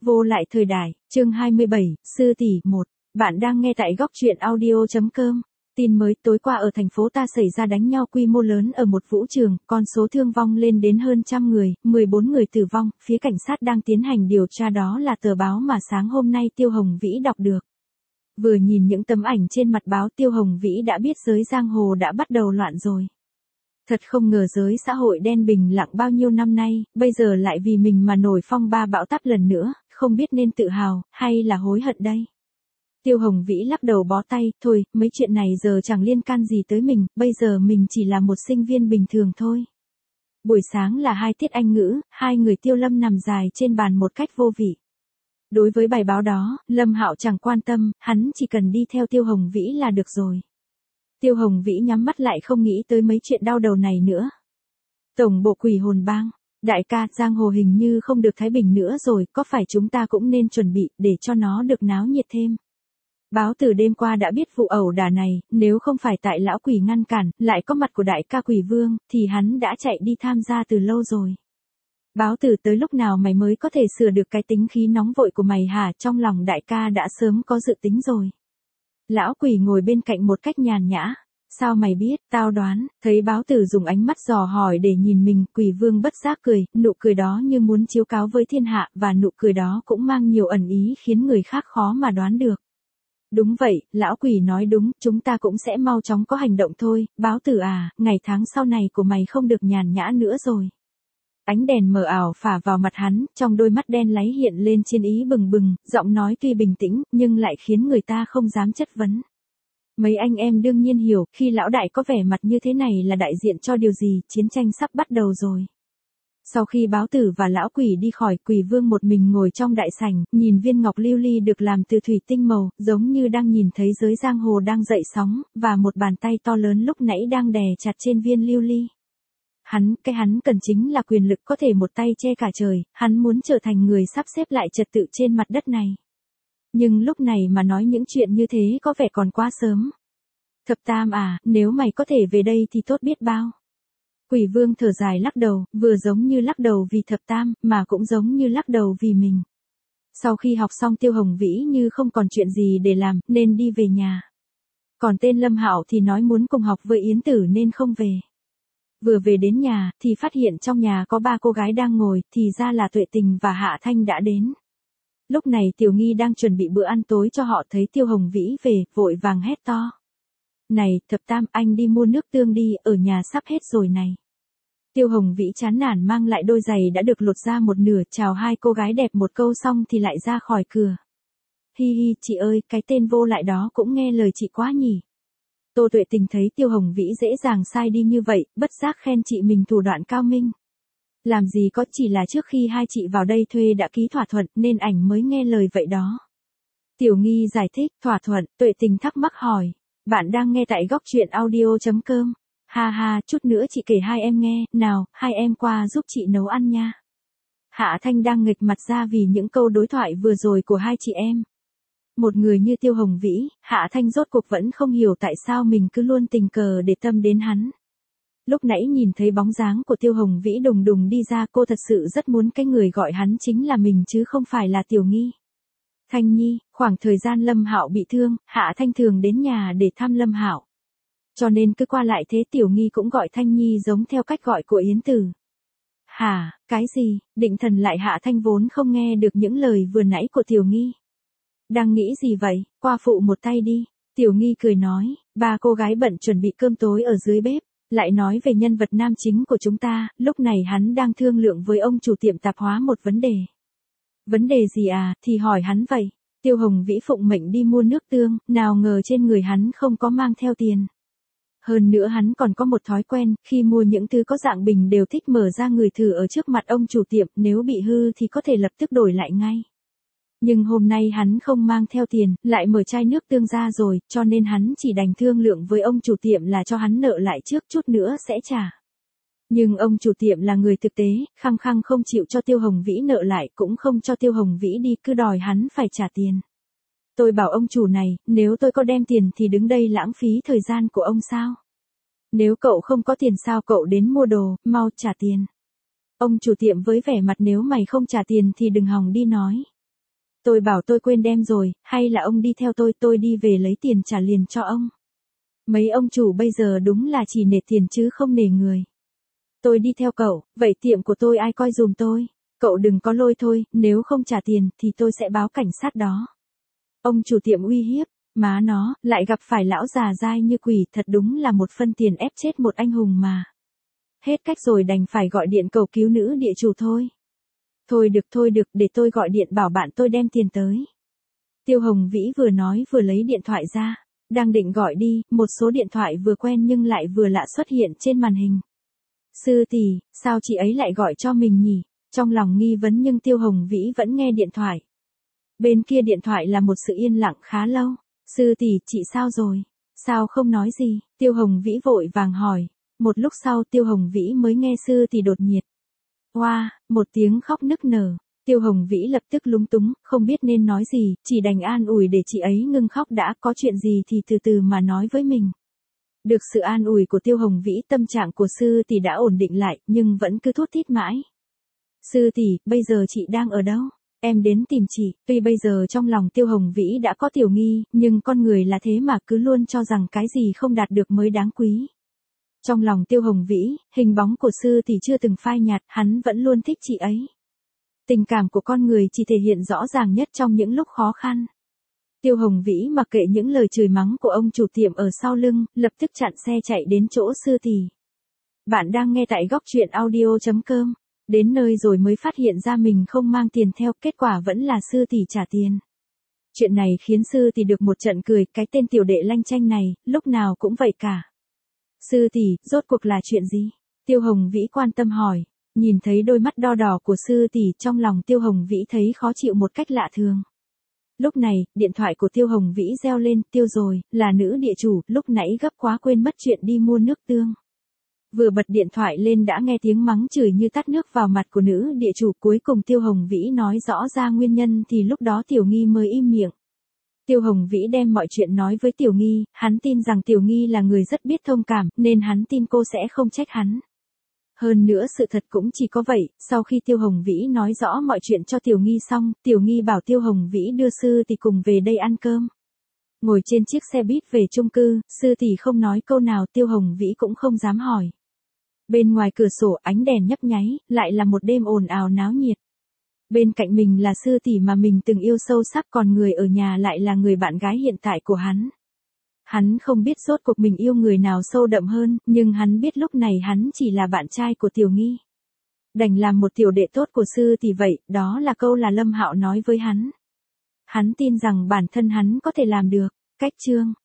Vô lại thời đại, chương 27, sư tỷ 1. Bạn đang nghe tại góc truyện audio.com. Tin mới, tối qua ở thành phố ta xảy ra đánh nhau quy mô lớn ở một vũ trường, con số thương vong lên đến hơn 100 người, 14 người tử vong, phía cảnh sát đang tiến hành điều tra, đó là tờ báo mà sáng hôm nay Tiêu Hồng Vĩ đọc được. Vừa nhìn những tấm ảnh trên mặt báo, Tiêu Hồng Vĩ đã biết giới giang hồ đã bắt đầu loạn rồi. Thật không ngờ giới xã hội đen bình lặng bao nhiêu năm nay, bây giờ lại vì mình mà nổi phong ba bão táp lần nữa, không biết nên tự hào, hay là hối hận đây. Tiêu Hồng Vĩ lắc đầu bó tay, thôi, mấy chuyện này giờ chẳng liên can gì tới mình, bây giờ mình chỉ là một sinh viên bình thường thôi. Buổi sáng là 2 tiết Anh ngữ, 2 người Tiêu Lâm nằm dài trên bàn một cách vô vị. Đối với bài báo đó, Lâm Hạo chẳng quan tâm, hắn chỉ cần đi theo Tiêu Hồng Vĩ là được rồi. Tiêu Hồng Vĩ nhắm mắt lại không nghĩ tới mấy chuyện đau đầu này nữa. Tổng bộ Quỷ Hồn Bang, đại ca, giang hồ hình như không được thái bình nữa rồi, có phải chúng ta cũng nên chuẩn bị để cho nó được náo nhiệt thêm. Báo từ đêm qua đã biết vụ ẩu đả này, nếu không phải tại lão quỷ ngăn cản, lại có mặt của đại ca Quỷ Vương, thì hắn đã chạy đi tham gia từ lâu rồi. Báo từ, tới lúc nào mày mới có thể sửa được cái tính khí nóng vội của mày hả? Trong lòng đại ca đã sớm có dự tính rồi. Lão quỷ ngồi bên cạnh một cách nhàn nhã. Sao mày biết? Tao đoán. Thấy báo tử dùng ánh mắt dò hỏi để nhìn mình, Quỷ Vương bất giác cười, nụ cười đó như muốn chiếu cáo với thiên hạ, và nụ cười đó cũng mang nhiều ẩn ý khiến người khác khó mà đoán được. Đúng vậy, lão quỷ nói đúng, chúng ta cũng sẽ mau chóng có hành động thôi. Báo tử à, ngày tháng sau này của mày không được nhàn nhã nữa rồi. Ánh đèn mờ ảo phả vào mặt hắn, trong đôi mắt đen láy hiện lên chiến ý bừng bừng, giọng nói tuy bình tĩnh, nhưng lại khiến người ta không dám chất vấn. Mấy anh em đương nhiên hiểu, khi lão đại có vẻ mặt như thế này là đại diện cho điều gì, chiến tranh sắp bắt đầu rồi. Sau khi báo tử và lão quỷ đi khỏi, Quỷ Vương một mình ngồi trong đại sảnh, nhìn viên ngọc lưu ly được làm từ thủy tinh màu, giống như đang nhìn thấy giới giang hồ đang dậy sóng, và một bàn tay to lớn lúc nãy đang đè chặt trên viên lưu ly. Cái hắn cần chính là quyền lực, có thể một tay che cả trời, hắn muốn trở thành người sắp xếp lại trật tự trên mặt đất này. Nhưng lúc này mà nói những chuyện như thế có vẻ còn quá sớm. Thập Tam à, nếu mày có thể về đây thì tốt biết bao. Quỷ Vương thở dài lắc đầu, vừa giống như lắc đầu vì Thập Tam, mà cũng giống như lắc đầu vì mình. Sau khi học xong, Tiêu Hồng Vĩ như không còn chuyện gì để làm, nên đi về nhà. Còn tên Lâm Hạo thì nói muốn cùng học với Yến Tử nên không về. Vừa về đến nhà, thì phát hiện trong nhà có 3 cô gái đang ngồi, thì ra là Tuệ Tình và Hạ Thanh đã đến. Lúc này Tiểu Nghi đang chuẩn bị bữa ăn tối cho họ, thấy Tiêu Hồng Vĩ về, vội vàng hét to. Này, Thập Tam, anh đi mua nước tương đi, ở nhà sắp hết rồi này. Tiêu Hồng Vĩ chán nản mang lại đôi giày đã được lột ra một nửa, chào 2 cô gái đẹp một câu xong thì lại ra khỏi cửa. Hi hi, chị ơi, cái tên vô lại đó cũng nghe lời chị quá nhỉ. Tô Tuệ Tình thấy Tiêu Hồng Vĩ dễ dàng sai đi như vậy, bất giác khen chị mình thủ đoạn cao minh. Làm gì có, chỉ là trước khi hai chị vào đây thuê đã ký thỏa thuận nên ảnh mới nghe lời vậy đó. Tiểu Nghi giải thích, thỏa thuận. Tuệ Tình thắc mắc hỏi. Bạn đang nghe tại góc truyện audio.com. Ha ha, chút nữa chị kể hai em nghe, nào, hai em qua giúp chị nấu ăn nha. Hạ Thanh đang nghịch mặt ra vì những câu đối thoại vừa rồi của hai chị em. Một người như Tiêu Hồng Vĩ, Hạ Thanh rốt cuộc vẫn không hiểu tại sao mình cứ luôn tình cờ để tâm đến hắn. Lúc nãy nhìn thấy bóng dáng của Tiêu Hồng Vĩ đùng đùng đi ra, cô thật sự rất muốn cái người gọi hắn chính là mình chứ không phải là Tiểu Nghi. Thanh Nhi, khoảng thời gian Lâm Hạo bị thương, Hạ Thanh thường đến nhà để thăm Lâm Hạo. Cho nên cứ qua lại thế, Tiểu Nghi cũng gọi Thanh Nhi giống theo cách gọi của Yến Tử. Hả, cái gì? Định thần lại, Hạ Thanh vốn không nghe được những lời vừa nãy của Tiểu Nghi. Đang nghĩ gì vậy, qua phụ một tay đi. Tiểu Nghi cười nói, 3 cô gái bận chuẩn bị cơm tối ở dưới bếp. Lại nói về nhân vật nam chính của chúng ta, lúc này hắn đang thương lượng với ông chủ tiệm tạp hóa một vấn đề. Vấn đề gì à, thì hỏi hắn vậy. Tiêu Hồng Vĩ phụng mệnh đi mua nước tương, nào ngờ trên người hắn không có mang theo tiền. Hơn nữa hắn còn có một thói quen, khi mua những thứ có dạng bình đều thích mở ra người thử ở trước mặt ông chủ tiệm, nếu bị hư thì có thể lập tức đổi lại ngay. Nhưng hôm nay hắn không mang theo tiền, lại mở chai nước tương ra rồi, cho nên hắn chỉ đành thương lượng với ông chủ tiệm là cho hắn nợ lại trước, chút nữa sẽ trả. Nhưng ông chủ tiệm là người thực tế, khăng khăng không chịu cho Tiêu Hồng Vĩ nợ lại, cũng không cho Tiêu Hồng Vĩ đi, cứ đòi hắn phải trả tiền. Tôi bảo ông chủ này, nếu tôi có đem tiền thì đứng đây lãng phí thời gian của ông sao? Nếu cậu không có tiền sao cậu đến mua đồ, mau trả tiền. Ông chủ tiệm với vẻ mặt nếu mày không trả tiền thì đừng hòng đi nói. Tôi bảo tôi quên đem rồi, hay là ông đi theo tôi đi về lấy tiền trả liền cho ông. Mấy ông chủ bây giờ đúng là chỉ nể tiền chứ không nể người. Tôi đi theo cậu, vậy tiệm của tôi ai coi giùm tôi? Cậu đừng có lôi thôi, nếu không trả tiền thì tôi sẽ báo cảnh sát đó. Ông chủ tiệm uy hiếp, má nó, lại gặp phải lão già dai như quỷ, thật đúng là một phân tiền ép chết một anh hùng mà. Hết cách rồi đành phải gọi điện cầu cứu nữ địa chủ thôi. Thôi được, để tôi gọi điện bảo bạn tôi đem tiền tới. Tiêu Hồng Vĩ vừa nói vừa lấy điện thoại ra, đang định gọi đi, một số điện thoại vừa quen nhưng lại vừa lạ xuất hiện trên màn hình. Sư tỷ, sao chị ấy lại gọi cho mình nhỉ? Trong lòng nghi vấn nhưng Tiêu Hồng Vĩ vẫn nghe điện thoại. Bên kia điện thoại là một sự yên lặng khá lâu. Sư tỷ, chị sao rồi? Sao không nói gì? Tiêu Hồng Vĩ vội vàng hỏi. Một lúc sau Tiêu Hồng Vĩ mới nghe sư tỷ đột nhiệt. Oa, một tiếng khóc nức nở. Tiêu Hồng Vĩ lập tức lúng túng, không biết nên nói gì, chỉ đành an ủi để chị ấy ngưng khóc đã, có chuyện gì thì từ từ mà nói với mình. Được sự an ủi của Tiêu Hồng Vĩ, tâm trạng của sư tỷ đã ổn định lại, nhưng vẫn cứ thút thít mãi. Sư tỷ, bây giờ chị đang ở đâu? Em đến tìm chị. Tuy bây giờ trong lòng Tiêu Hồng Vĩ đã có tiểu nghi, nhưng con người là thế mà cứ luôn cho rằng cái gì không đạt được mới đáng quý. Trong lòng Tiêu Hồng Vĩ, hình bóng của sư tỷ chưa từng phai nhạt, hắn vẫn luôn thích chị ấy. Tình cảm của con người chỉ thể hiện rõ ràng nhất trong những lúc khó khăn. Tiêu Hồng Vĩ mặc kệ những lời chửi mắng của ông chủ tiệm ở sau lưng, lập tức chặn xe chạy đến chỗ sư tỷ. Bạn đang nghe tại góc truyện audio.com. Đến nơi rồi mới phát hiện ra mình không mang tiền theo, kết quả vẫn là sư tỷ trả tiền. Chuyện này khiến sư tỷ được một trận cười, cái tên tiểu đệ lanh chanh này, lúc nào cũng vậy cả. Sư tỷ, rốt cuộc là chuyện gì? Tiêu Hồng Vĩ quan tâm hỏi. Nhìn thấy đôi mắt đo đỏ của sư tỷ, trong lòng Tiêu Hồng Vĩ thấy khó chịu một cách lạ thường. Lúc này, điện thoại của Tiêu Hồng Vĩ reo lên, Tiêu rồi, là nữ địa chủ, lúc nãy gấp quá quên mất chuyện đi mua nước tương. Vừa bật điện thoại lên đã nghe tiếng mắng chửi như tát nước vào mặt của nữ địa chủ, cuối cùng Tiêu Hồng Vĩ nói rõ ra nguyên nhân thì lúc đó Tiểu Nghi mới im miệng. Tiêu Hồng Vĩ đem mọi chuyện nói với Tiểu Nghi, hắn tin rằng Tiểu Nghi là người rất biết thông cảm, nên hắn tin cô sẽ không trách hắn. Hơn nữa sự thật cũng chỉ có vậy, sau khi Tiêu Hồng Vĩ nói rõ mọi chuyện cho Tiểu Nghi xong, Tiểu Nghi bảo Tiêu Hồng Vĩ đưa sư tỷ cùng về đây ăn cơm. Ngồi trên chiếc xe buýt về chung cư, sư tỷ không nói câu nào, Tiêu Hồng Vĩ cũng không dám hỏi. Bên ngoài cửa sổ ánh đèn nhấp nháy, lại là một đêm ồn ào náo nhiệt. Bên cạnh mình là sư tỷ mà mình từng yêu sâu sắc, còn người ở nhà lại là người bạn gái hiện tại của hắn. Hắn không biết rốt cuộc mình yêu người nào sâu đậm hơn, nhưng hắn biết lúc này hắn chỉ là bạn trai của Tiểu Nghi. Đành làm một tiểu đệ tốt của sư tỷ vậy, đó là câu là Lâm Hạo nói với hắn. Hắn tin rằng bản thân hắn có thể làm được. Cách chương